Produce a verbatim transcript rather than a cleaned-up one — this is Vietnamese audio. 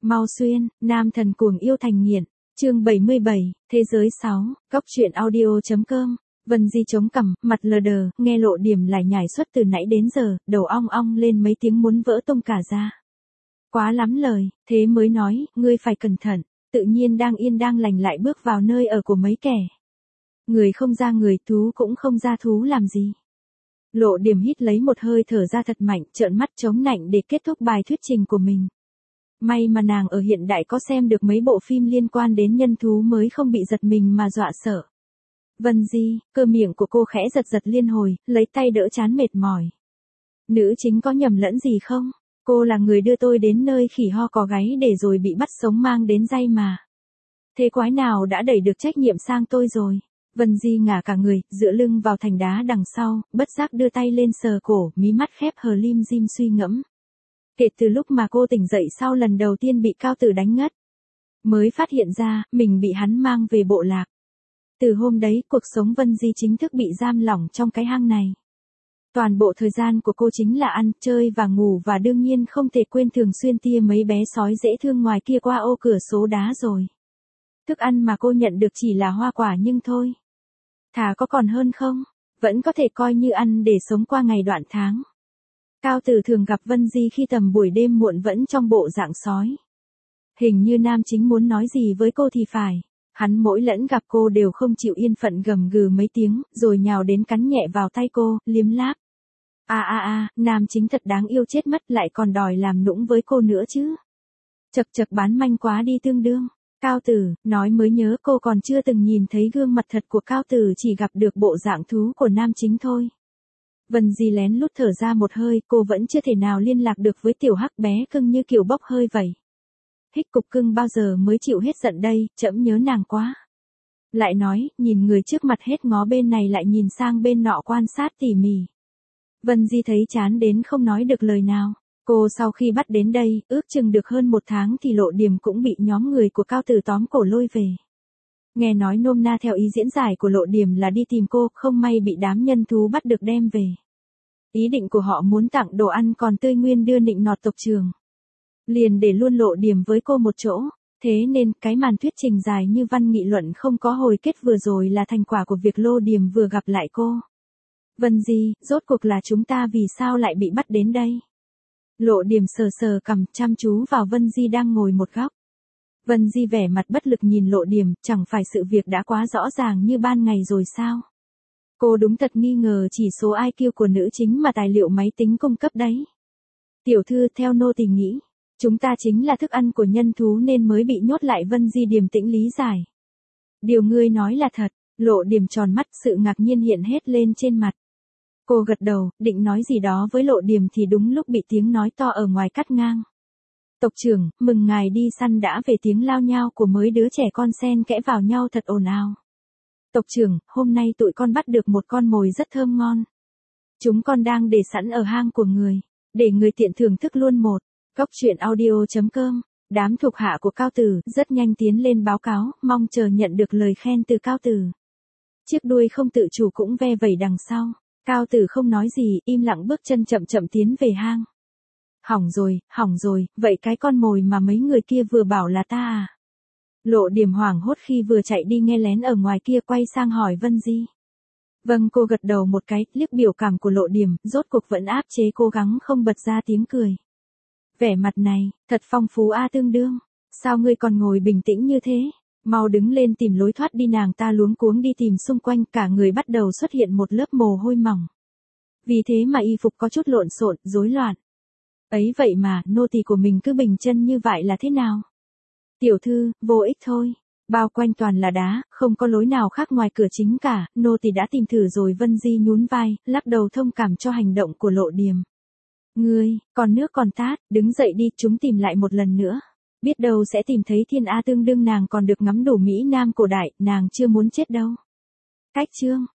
Mau xuyên, nam thần cuồng yêu thành nghiện. Chương bảy mươi bảy, thế giới sáu, góc truyện audio.com. Vân Di chống cằm, mặt lờ đờ, nghe Lộ Điểm lải nhải suốt từ nãy đến giờ, đầu ong ong lên mấy tiếng muốn vỡ tung cả ra. Quá lắm lời, thế mới nói, ngươi phải cẩn thận, tự nhiên đang yên đang lành lại bước vào nơi ở của mấy kẻ. Người không ra người, thú cũng không ra thú làm gì. Lộ Điểm hít lấy một hơi thở ra thật mạnh, trợn mắt chống nạnh để kết thúc bài thuyết trình của mình. May mà nàng ở hiện đại có xem được mấy bộ phim liên quan đến nhân thú mới không bị giật mình mà dọa sợ. Vân Di, cơ miệng của cô khẽ giật giật liên hồi, lấy tay đỡ chán mệt mỏi. Nữ chính có nhầm lẫn gì không? Cô là người đưa tôi đến nơi khỉ ho có gáy để rồi bị bắt sống mang đến dây mà. Thế quái nào đã đẩy được trách nhiệm sang tôi rồi? Vân Di ngả cả người, dựa lưng vào thành đá đằng sau, bất giác đưa tay lên sờ cổ, mí mắt khép hờ lim dim suy ngẫm. Kể từ lúc mà cô tỉnh dậy sau lần đầu tiên bị Cao Tử đánh ngất, mới phát hiện ra, mình bị hắn mang về bộ lạc. Từ hôm đấy, cuộc sống Vân Di chính thức bị giam lỏng trong cái hang này. Toàn bộ thời gian của cô chính là ăn, chơi và ngủ và đương nhiên không thể quên thường xuyên tia mấy bé sói dễ thương ngoài kia qua ô cửa số đá rồi. Thức ăn mà cô nhận được chỉ là hoa quả nhưng thôi. Thà có còn hơn không, vẫn có thể coi như ăn để sống qua ngày đoạn tháng. Cao Tử thường gặp Vân Di khi tầm buổi đêm muộn vẫn trong bộ dạng sói. Hình như nam chính muốn nói gì với cô thì phải. Hắn mỗi lẫn gặp cô đều không chịu yên phận gầm gừ mấy tiếng, rồi nhào đến cắn nhẹ vào tay cô, liếm láp. A a a, nam chính thật đáng yêu chết mất lại còn đòi làm nũng với cô nữa chứ. Chật chật bán manh quá đi tương đương. Cao Tử, nói mới nhớ cô còn chưa từng nhìn thấy gương mặt thật của Cao Tử, chỉ gặp được bộ dạng thú của nam chính thôi. Vân Di lén lút thở ra một hơi, cô vẫn chưa thể nào liên lạc được với tiểu hắc bé cưng như kiểu bốc hơi vậy. Hích cục cưng bao giờ mới chịu hết giận đây, trẫm nhớ nàng quá. Lại nói, nhìn người trước mặt hết ngó bên này lại nhìn sang bên nọ quan sát tỉ mỉ. Vân Di thấy chán đến không nói được lời nào. Cô sau khi bắt đến đây, ước chừng được hơn một tháng thì Lộ Điểm cũng bị nhóm người của Cao Tử tóm cổ lôi về. Nghe nói nôm na theo ý diễn giải của Lộ Điểm là đi tìm cô, không may bị đám nhân thú bắt được đem về. Ý định của họ muốn tặng đồ ăn còn tươi nguyên đưa nịnh nọt tộc trưởng. Liền để luôn Lộ Điểm với cô một chỗ, thế nên cái màn thuyết trình dài như văn nghị luận không có hồi kết vừa rồi là thành quả của việc Lộ Điểm vừa gặp lại cô. Vân Di, rốt cuộc là chúng ta vì sao lại bị bắt đến đây? Lộ Điểm sờ sờ cằm chăm chú vào Vân Di đang ngồi một góc. Vân Di vẻ mặt bất lực nhìn Lộ Điểm, chẳng phải sự việc đã quá rõ ràng như ban ngày rồi sao? Cô đúng thật nghi ngờ chỉ số i kiu của nữ chính mà tài liệu máy tính cung cấp đấy. Tiểu thư, theo nô tỳ nghĩ, chúng ta chính là thức ăn của nhân thú nên mới bị nhốt lại. Vân Di điềm tĩnh lý giải. Điều ngươi nói là thật. Lộ Điểm tròn mắt, sự ngạc nhiên hiện hết lên trên mặt. Cô gật đầu, định nói gì đó với Lộ Điểm thì đúng lúc bị tiếng nói to ở ngoài cắt ngang. Tộc trưởng, mừng ngài đi săn đã về. Tiếng lao nhao của mấy đứa trẻ con xen kẽ vào nhau thật ồn ào. Tộc trưởng, hôm nay tụi con bắt được một con mồi rất thơm ngon. Chúng con đang để sẵn ở hang của người, để người tiện thưởng thức luôn một. Góc truyện audio.com. Đám thuộc hạ của Cao Tử rất nhanh tiến lên báo cáo, mong chờ nhận được lời khen từ Cao Tử. Chiếc đuôi không tự chủ cũng ve vẩy đằng sau. Cao Tử không nói gì, im lặng bước chân chậm chậm tiến về hang. Hỏng rồi, hỏng rồi, vậy cái con mồi mà mấy người kia vừa bảo là ta à? Lộ Điểm hoảng hốt khi vừa chạy đi nghe lén ở ngoài kia, quay sang hỏi Vân Di. Vâng, cô gật đầu một cái, liếc biểu cảm của Lộ Điểm, rốt cuộc vẫn áp chế cố gắng không bật ra tiếng cười. Vẻ mặt này, thật phong phú a tương đương. Sao ngươi còn ngồi bình tĩnh như thế? Mau đứng lên tìm lối thoát đi. Nàng ta luống cuống đi tìm xung quanh, cả người bắt đầu xuất hiện một lớp mồ hôi mỏng. Vì thế mà y phục có chút lộn xộn, rối loạn. Ấy vậy mà, nô tỳ của mình cứ bình chân như vậy là thế nào? Tiểu thư, vô ích thôi. Bao quanh toàn là đá, không có lối nào khác ngoài cửa chính cả, nô tỳ đã tìm thử rồi. Vân Di nhún vai, lắc đầu thông cảm cho hành động của Lộ Điểm. Ngươi, còn nước còn tát, đứng dậy đi, chúng tìm lại một lần nữa. Biết đâu sẽ tìm thấy thiên A tương đương nàng còn được ngắm đủ Mỹ Nam cổ đại, nàng chưa muốn chết đâu. Cách chương.